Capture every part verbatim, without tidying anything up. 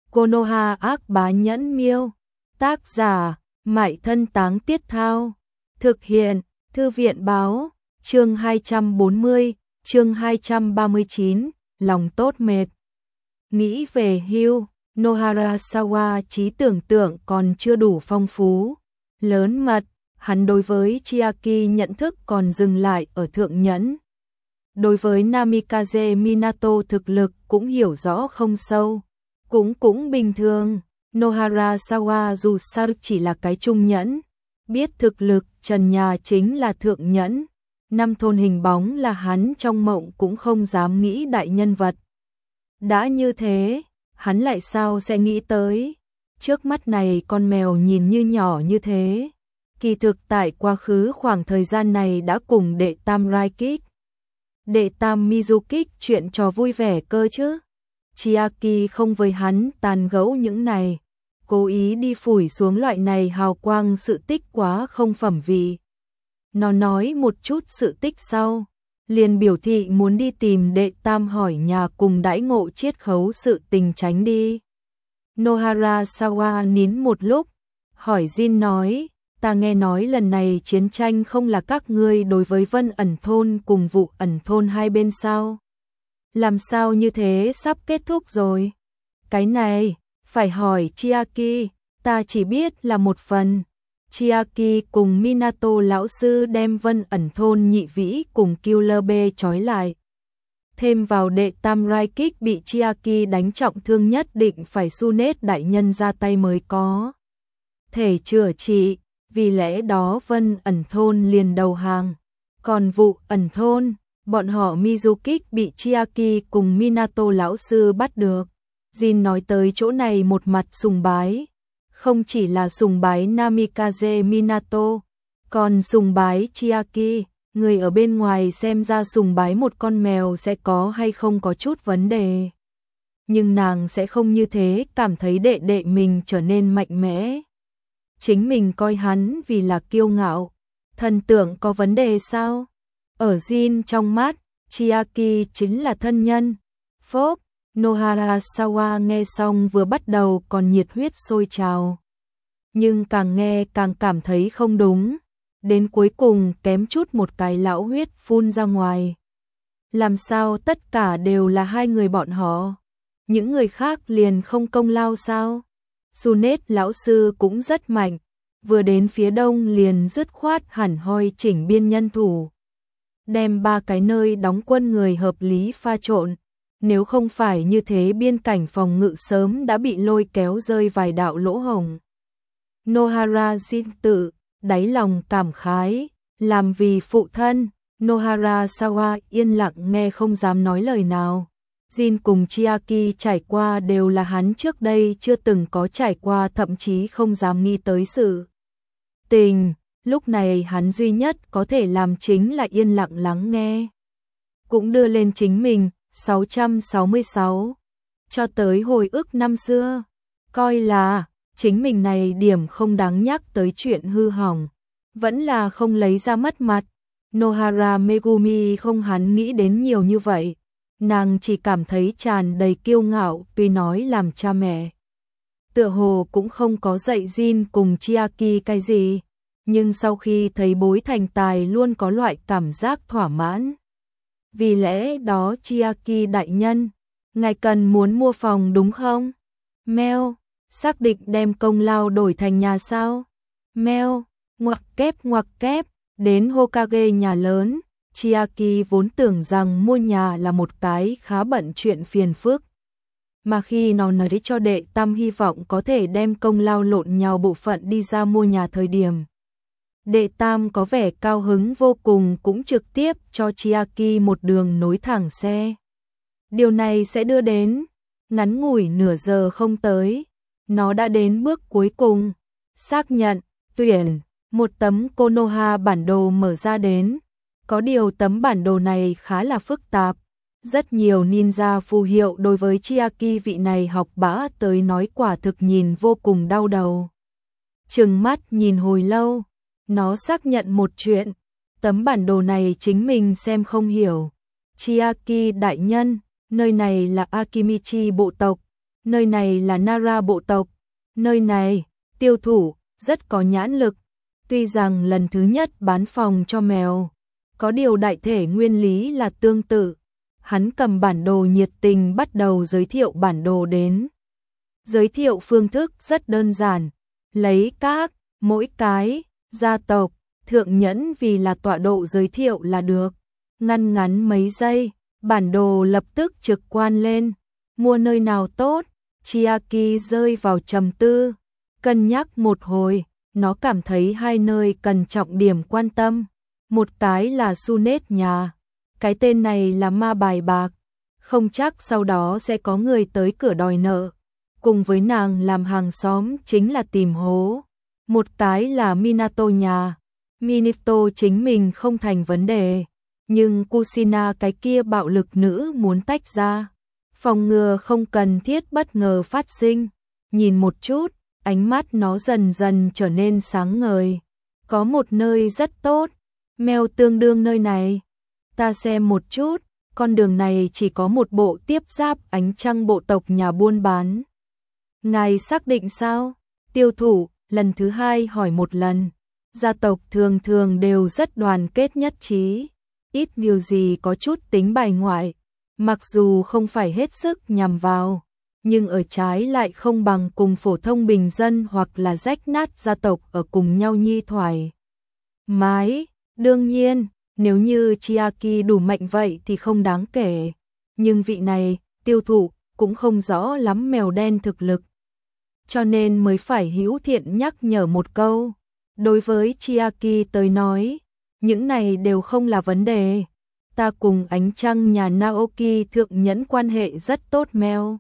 Konoha ác bá nhẫn miêu. Tác giả, Mại Thân Táng Tiết Thao. Thực hiện, Thư viện báo. Chương hai trăm bốn mươi, chương hai trăm ba mươi chín, lòng tốt mệt. Nghĩ về hưu, Noharasawa trí tưởng tượng còn chưa đủ phong phú. Lớn mật, hắn đối với Chiaki nhận thức còn dừng lại ở thượng nhẫn. Đối với Namikaze Minato thực lực cũng hiểu rõ không sâu. Cũng cũng bình thường, Noharasawa dù sao chỉ là cái trung nhẫn. Biết thực lực trần nhà chính là thượng nhẫn. Năm thôn hình bóng là hắn trong mộng cũng không dám nghĩ đại nhân vật. Đã như thế, hắn lại sao sẽ nghĩ tới. Trước mắt này con mèo nhìn như nhỏ như thế. Kỳ thực tại quá khứ khoảng thời gian này đã cùng đệ tam Raikik, đệ tam Mizukik chuyện trò vui vẻ cơ chứ. Chiaki không với hắn tàn gẫu những này, cố ý đi phủi xuống loại này hào quang sự tích quá không phẩm vị. Nó nói một chút sự tích sau, liền biểu thị muốn đi tìm đệ tam hỏi nhà cùng đãi ngộ chiết khấu sự tình tránh đi. Noharasawa nín một lúc, hỏi Jin nói, ta nghe nói lần này chiến tranh không là các ngươi đối với Vân ẩn thôn cùng Vụ ẩn thôn hai bên sao? Làm sao như thế sắp kết thúc rồi? Cái này, phải hỏi Chiaki, ta chỉ biết là một phần. Chiaki cùng Minato lão sư đem Vân ẩn thôn nhị vĩ cùng Killer B trói lại. Thêm vào đệ tam Raikik bị Chiaki đánh trọng thương nhất định phải Tsunade đại nhân ra tay mới có thể chữa trị, vì lẽ đó Vân ẩn thôn liền đầu hàng. Còn Vụ ẩn thôn, bọn họ Mizukik bị Chiaki cùng Minato lão sư bắt được. Jin nói tới chỗ này một mặt sùng bái. Không chỉ là sùng bái Namikaze Minato, còn sùng bái Chiaki. Người ở bên ngoài xem ra sùng bái một con mèo sẽ có hay không có chút vấn đề. Nhưng nàng sẽ không như thế, cảm thấy đệ đệ mình trở nên mạnh mẽ. Chính mình coi hắn vì là kiêu ngạo. Thần tượng có vấn đề sao? Ở Jin trong mắt, Chiaki chính là thân nhân. Phốp, Noharasawa nghe xong vừa bắt đầu còn nhiệt huyết sôi trào. Nhưng càng nghe càng cảm thấy không đúng. Đến cuối cùng kém chút một cái lão huyết phun ra ngoài. Làm sao tất cả đều là hai người bọn họ? Những người khác liền không công lao sao? Tsunade lão sư cũng rất mạnh. Vừa đến phía đông liền dứt khoát hẳn hoi chỉnh biên nhân thủ. Đem ba cái nơi đóng quân người hợp lý pha trộn. Nếu không phải như thế biên cảnh phòng ngự sớm đã bị lôi kéo rơi vài đạo lỗ hổng. Nohara Jin tự, đáy lòng cảm khái, làm vì phụ thân, Noharasawa yên lặng nghe không dám nói lời nào. Jin cùng Chiaki trải qua đều là hắn trước đây chưa từng có trải qua, thậm chí không dám nghĩ tới sự tình. Lúc này hắn duy nhất có thể làm chính là yên lặng lắng nghe. Cũng đưa lên chính mình, sáu trăm sáu mươi sáu. Cho tới hồi ức năm xưa. Coi là, chính mình này điểm không đáng nhắc tới chuyện hư hỏng. Vẫn là không lấy ra mất mặt. Nohara Megumi không hắn nghĩ đến nhiều như vậy. Nàng chỉ cảm thấy tràn đầy kiêu ngạo, tuy nói làm cha mẹ. Tựa hồ cũng không có dạy Jin cùng Chiaki cái gì. Nhưng sau khi thấy bối thành tài luôn có loại cảm giác thỏa mãn. Vì lẽ đó Chiaki đại nhân, ngài cần muốn mua phòng đúng không? Mèo, xác định đem công lao đổi thành nhà sao? Mèo, ngoặc kép ngoặc kép, đến Hokage nhà lớn, Chiaki vốn tưởng rằng mua nhà là một cái khá bận chuyện phiền phức. Mà khi nó nói cho đệ tam hy vọng có thể đem công lao lộn nhau bộ phận đi ra mua nhà thời điểm. Đệ tam có vẻ cao hứng vô cùng, cũng trực tiếp cho Chiaki một đường nối thẳng xe. Điều này sẽ đưa đến, ngắn ngủi nửa giờ không tới, nó đã đến bước cuối cùng. Xác nhận, tuyển, một tấm Konoha bản đồ mở ra đến. Có điều tấm bản đồ này khá là phức tạp. Rất nhiều ninja phù hiệu đối với Chiaki vị này học bá tới nói quả thực nhìn vô cùng đau đầu. Trừng mắt nhìn hồi lâu. Nó xác nhận một chuyện, tấm bản đồ này chính mình xem không hiểu. Chiaki đại nhân, nơi này là Akimichi bộ tộc, Nơi này là Nara bộ tộc. Nơi này, tiêu thủ, rất có nhãn lực. Tuy rằng lần thứ nhất bán phòng cho mèo, có điều đại thể nguyên lý là tương tự. Hắn cầm bản đồ nhiệt tình bắt đầu giới thiệu bản đồ đến. Giới thiệu phương thức rất đơn giản. Lấy các, mỗi cái, gia tộc, thượng nhẫn vì là tọa độ giới thiệu là được. Ngăn ngắn mấy giây, bản đồ lập tức trực quan lên. Mua nơi nào tốt? Chiaki rơi vào trầm tư. Cân nhắc một hồi, nó cảm thấy hai nơi cần trọng điểm quan tâm. Một cái là Sunet nhà. Cái tên này là ma bài bạc. Không chắc sau đó sẽ có người tới cửa đòi nợ. Cùng với nàng làm hàng xóm chính là tìm hố. Một cái là Minato nhà. Minato chính mình không thành vấn đề. Nhưng Kushina cái kia bạo lực nữ muốn tách ra. Phòng ngừa không cần thiết bất ngờ phát sinh. Nhìn một chút, ánh mắt nó dần dần trở nên sáng ngời. Có một nơi rất tốt. Mèo tương đương nơi này. Ta xem một chút, con đường này chỉ có một bộ tiếp giáp ánh trăng bộ tộc nhà buôn bán. Ngài xác định sao? Tiêu thủ, lần thứ hai hỏi một lần. Gia tộc thường thường đều rất đoàn kết nhất trí. Ít nhiều gì có chút tính bài ngoại. Mặc dù không phải hết sức nhằm vào, nhưng ở trái lại không bằng cùng phổ thông bình dân hoặc là rách nát gia tộc ở cùng nhau nhi thoải mái. Đương nhiên, nếu như Chiaki đủ mạnh vậy thì không đáng kể. Nhưng vị này, tiêu thụ, cũng không rõ lắm mèo đen thực lực. Cho nên mới phải hữu thiện nhắc nhở một câu. Đối với Chiaki tới nói, những này đều không là vấn đề. Ta cùng ánh trăng nhà Naoki thượng nhẫn quan hệ rất tốt mèo.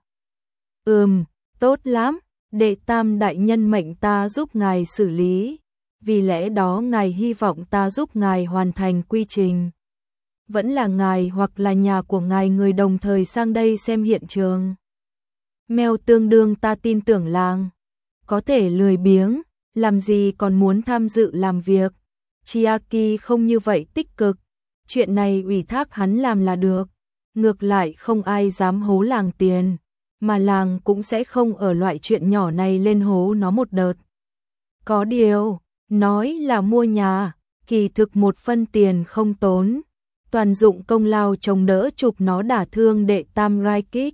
Ừm, tốt lắm, đệ tam đại nhân mệnh ta giúp ngài xử lý. Vì lẽ đó ngài hy vọng ta giúp ngài hoàn thành quy trình. Vẫn là ngài hoặc là nhà của ngài người đồng thời sang đây xem hiện trường. Mèo tương đương ta tin tưởng làng. Có thể lười biếng, làm gì còn muốn tham dự làm việc. Chiaki không như vậy tích cực. Chuyện này ủy thác hắn làm là được. Ngược lại không ai dám hố làng tiền. Mà làng cũng sẽ không ở loại chuyện nhỏ này lên hố nó một đợt. Có điều, nói là mua nhà, kỳ thực một phân tiền không tốn. Toàn dụng công lao chống đỡ chụp nó đả thương đệ tam Raikik.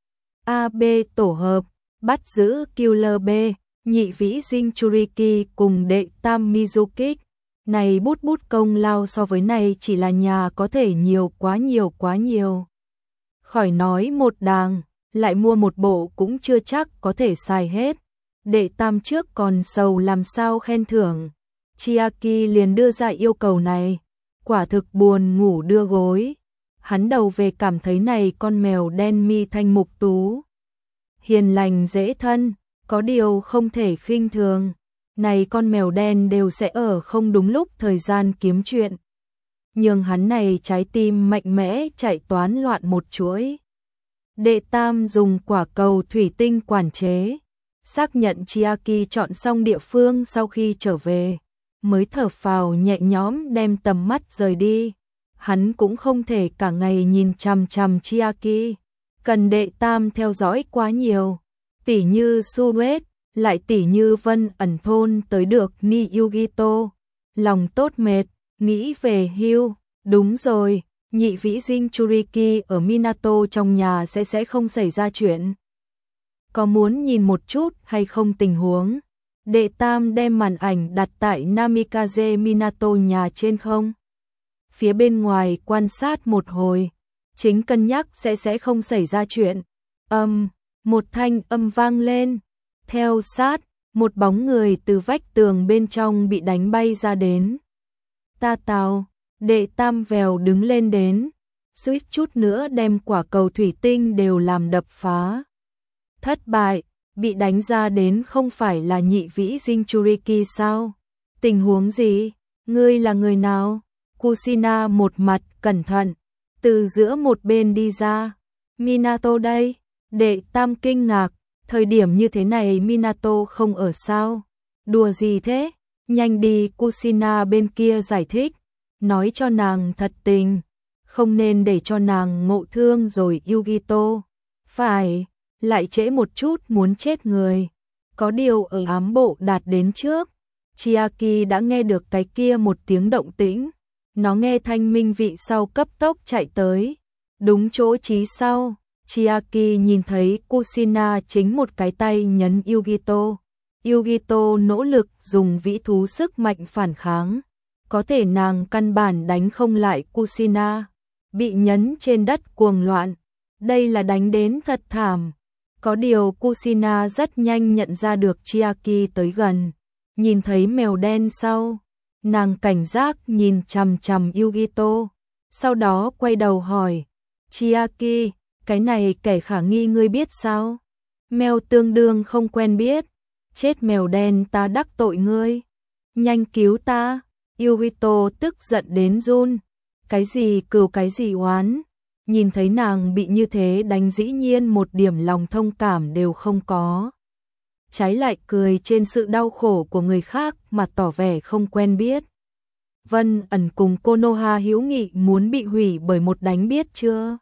a bê tổ hợp, bắt giữ Killer B, nhị vĩ Jinchuriki cùng đệ tam Mizukik. Này bút bút công lao so với này chỉ là nhà có thể nhiều quá nhiều quá nhiều. Khỏi nói một đàng, lại mua một bộ cũng chưa chắc có thể xài hết. Đệ tam trước còn sầu làm sao khen thưởng. Chiaki liền đưa ra yêu cầu này. Quả thực buồn ngủ đưa gối. Hắn đầu về cảm thấy này con mèo đen mi thanh mục tú. Hiền lành dễ thân, có điều không thể khinh thường. Này con mèo đen đều sẽ ở không đúng lúc thời gian kiếm chuyện. Nhưng hắn này trái tim mạnh mẽ chạy toán loạn một chuỗi. Đệ tam dùng quả cầu thủy tinh quản chế. Xác nhận Chiaki chọn xong địa phương sau khi trở về. Mới thở phào nhẹ nhõm đem tầm mắt rời đi. Hắn cũng không thể cả ngày nhìn chằm chằm Chiaki. Cần đệ tam theo dõi quá nhiều. Tỉ như Suet, lại tỉ như Vân ẩn thôn tới được Ni Yugito. Lòng tốt mệt, nghĩ về hưu. Đúng rồi, nhị vĩ Jinchuriki ở Minato trong nhà sẽ sẽ không xảy ra chuyện. Có muốn nhìn một chút hay không tình huống? Đệ tam đem màn ảnh đặt tại Namikaze Minato nhà trên không? Phía bên ngoài quan sát một hồi, chính cân nhắc sẽ sẽ không xảy ra chuyện. Âm, một thanh âm vang lên. Theo sát, một bóng người từ vách tường bên trong bị đánh bay ra đến. Ta tào, đệ tam vèo đứng lên đến, suýt chút nữa đem quả cầu thủy tinh đều làm đập phá. Thất bại, bị đánh ra đến không phải là nhị vĩ Jinchuriki sao? Tình huống gì? Ngươi là người nào? Kushina một mặt cẩn thận, từ giữa một bên đi ra. Minato đây, đệ tam kinh ngạc, thời điểm như thế này Minato không ở sao? Đùa gì thế? Nhanh đi, Kushina bên kia giải thích, nói cho nàng thật tình, không nên để cho nàng ngộ thương rồi Yugito. Phải, lại trễ một chút muốn chết người. Có điều ở ám bộ đạt đến trước, Chiaki đã nghe được cái kia một tiếng động tĩnh. Nó nghe thanh minh vị sau cấp tốc chạy tới. Đúng chỗ chí sau, Chiaki nhìn thấy Kushina chính một cái tay nhấn Yugito. Yugito nỗ lực dùng vĩ thú sức mạnh phản kháng. Có thể nàng căn bản đánh không lại Kushina. Bị nhấn trên đất cuồng loạn. Đây là đánh đến thật thảm. Có điều Kushina rất nhanh nhận ra được Chiaki tới gần. Nhìn thấy mèo đen sau, nàng cảnh giác nhìn chằm chằm Yugito. Sau đó quay đầu hỏi, Chiaki, cái này kẻ khả nghi ngươi biết sao? Mèo tương đương không quen biết. Chết mèo đen, ta đắc tội ngươi. Nhanh cứu ta. Yugito tức giận đến run. Cái gì cừu cái gì oán. Nhìn thấy nàng bị như thế đánh dĩ nhiên một điểm lòng thông cảm đều không có. Trái lại cười trên sự đau khổ của người khác mà tỏ vẻ không quen biết. Vân ẩn cùng Konoha hữu nghị muốn bị hủy bởi một đánh biết chưa?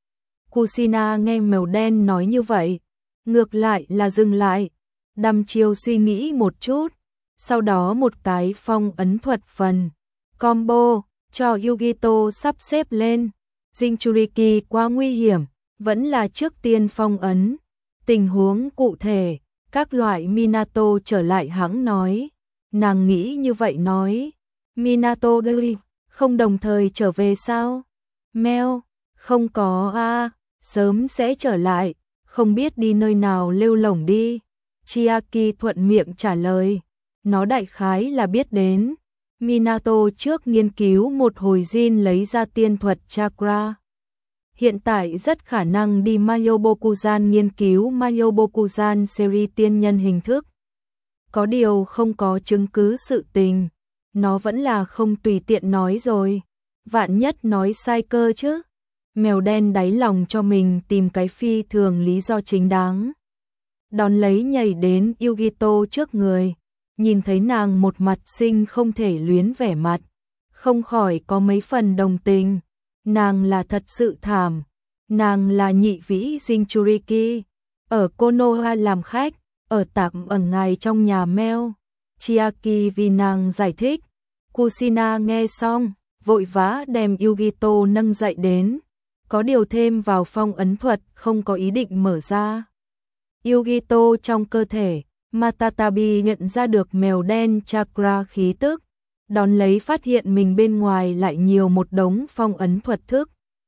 Kushina nghe mèo đen nói như vậy, ngược lại là dừng lại, đăm chiêu suy nghĩ một chút, sau đó một cái phong ấn thuật phần combo cho Yugito sắp xếp lên. Jinchuriki quá nguy hiểm, vẫn là trước tiên phong ấn. Tình huống cụ thể, các loại Minato trở lại hãng nói. Nàng nghĩ như vậy nói. Minato đi, không đồng thời trở về sao? Meo, không có a, sớm sẽ trở lại, không biết đi nơi nào lêu lổng đi. Chiaki thuận miệng trả lời. Nó đại khái là biết đến. Minato trước nghiên cứu một hồi Jin lấy ra tiên thuật chakra. Hiện tại rất khả năng đi Mayobokuzan nghiên cứu Mayobokuzan series tiên nhân hình thức. Có điều không có chứng cứ sự tình. Nó vẫn là không tùy tiện nói rồi. Vạn nhất nói sai cơ chứ. Mèo đen đáy lòng cho mình tìm cái phi thường lý do chính đáng. Đón lấy nhảy đến Yugito trước người. Nhìn thấy nàng một mặt xinh không thể luyến vẻ mặt, không khỏi có mấy phần đồng tình. Nàng là thật sự thảm. Nàng là nhị vĩ Jinchuriki, ở Konoha làm khách, ở tạm ở ngày trong nhà Meo. Chiaki vì nàng giải thích. Kushina nghe xong, vội vã đem Yugito nâng dậy đến. Có điều thêm vào phong ấn thuật không có ý định mở ra. Yugito trong cơ thể, Matatabi nhận ra được mèo đen chakra khí tức, đón lấy phát hiện mình bên ngoài lại nhiều một đống phong ấn thuật thức.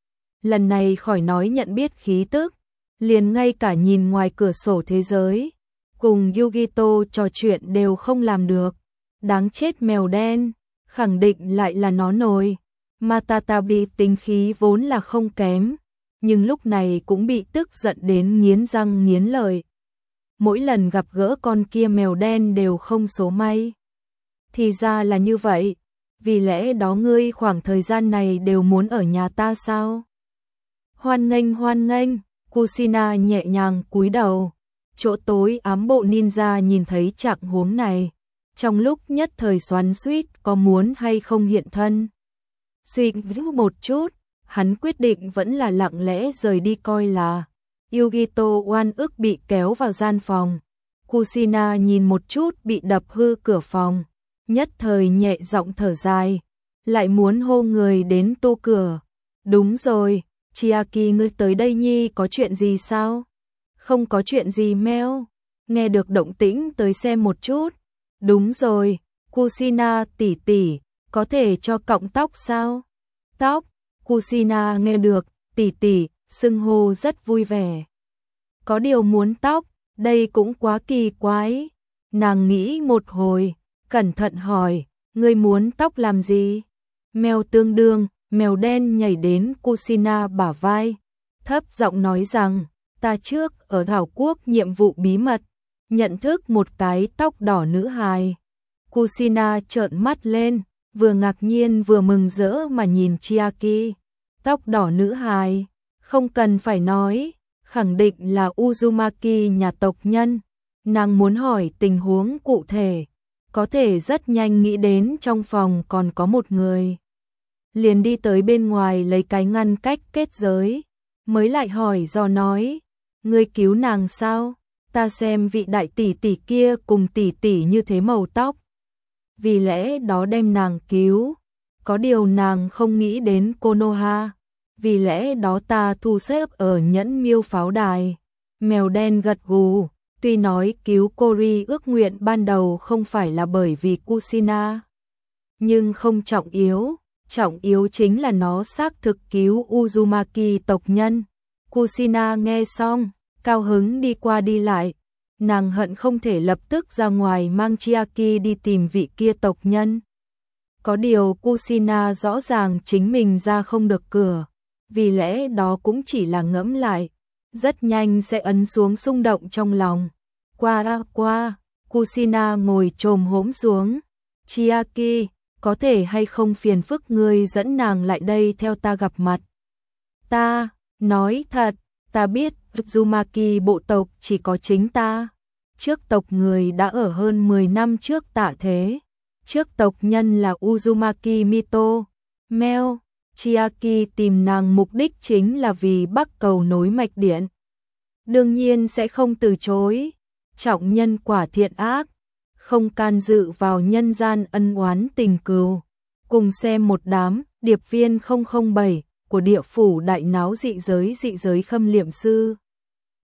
Lần này khỏi nói nhận biết khí tức, liền ngay cả nhìn ngoài cửa sổ thế giới, cùng Yugito trò chuyện đều không làm được. Đáng chết mèo đen, khẳng định lại là nó nồi. Matatabi tính khí vốn là không kém, nhưng lúc này cũng bị tức giận đến nghiến răng nghiến lợi. Mỗi lần gặp gỡ con kia mèo đen đều không số may. Thì ra là như vậy, vì lẽ đó ngươi khoảng thời gian này đều muốn ở nhà ta sao? Hoan nghênh hoan nghênh, Kushina nhẹ nhàng cúi đầu. Chỗ tối ám bộ ninja nhìn thấy trạng huống này, trong lúc nhất thời xoắn xuýt có muốn hay không hiện thân. Suy nghĩ một chút, hắn quyết định vẫn là lặng lẽ rời đi coi là. Yugito oan ức bị kéo vào gian phòng. Kushina nhìn một chút bị đập hư cửa phòng, nhất thời nhẹ giọng thở dài, lại muốn hô người đến tô cửa. Đúng rồi, Chiaki ngươi tới đây nhi có chuyện gì sao? Không có chuyện gì Meo. Nghe được động tĩnh tới xem một chút. Đúng rồi, Kushina tỷ tỷ, có thể cho cọng tóc sao? Tóc, Kushina nghe được, tỷ tỷ, xưng hô rất vui vẻ. Có điều muốn tóc, đây cũng quá kỳ quái. Nàng nghĩ một hồi, cẩn thận hỏi, ngươi muốn tóc làm gì? Mèo tương đương, mèo đen nhảy đến Kushina bả vai, thấp giọng nói rằng, ta trước ở Thảo Quốc nhiệm vụ bí mật, nhận thức một cái tóc đỏ nữ hài. Kushina trợn mắt lên, vừa ngạc nhiên vừa mừng rỡ mà nhìn Chiaki. Tóc đỏ nữ hài, không cần phải nói, khẳng định là Uzumaki nhà tộc nhân. Nàng muốn hỏi tình huống cụ thể, có thể rất nhanh nghĩ đến trong phòng còn có một người. Liền đi tới bên ngoài lấy cái ngăn cách kết giới, mới lại hỏi do nói, Ngươi cứu nàng sao? Ta xem vị đại tỷ tỷ kia cùng tỷ tỷ như thế màu tóc. Vì lẽ đó đem nàng cứu. Có điều nàng không nghĩ đến Konoha. Vì lẽ đó ta thu xếp ở nhẫn miêu pháo đài. Mèo đen gật gù. Tuy nói cứu Kori ước nguyện ban đầu không phải là bởi vì Kushina. Nhưng không trọng yếu. Trọng yếu chính là nó xác thực cứu Uzumaki tộc nhân. Kushina nghe xong, cao hứng đi qua đi lại. Nàng hận không thể lập tức ra ngoài mang Chiaki đi tìm vị kia tộc nhân. Có điều Kushina rõ ràng chính mình ra không được cửa. Vì lẽ đó cũng chỉ là ngẫm lại. Rất nhanh sẽ ấn xuống xung động trong lòng. Qua qua, Kushina ngồi chồm hổm xuống. Chiaki, có thể hay không phiền phức ngươi dẫn nàng lại đây theo ta gặp mặt. Ta, nói thật, ta biết Uzumaki bộ tộc chỉ có chính ta. Trước tộc người đã ở hơn mười năm trước tạ thế. Trước tộc nhân là Uzumaki Mito. Meo, Chiaki tìm nàng mục đích chính là vì bắc cầu nối mạch điện. Đương nhiên sẽ không từ chối. Trọng nhân quả thiện ác, không can dự vào nhân gian ân oán tình cừu. Cùng xem một đám điệp viên không không bảy của địa phủ đại náo dị giới dị giới khâm liệm sư.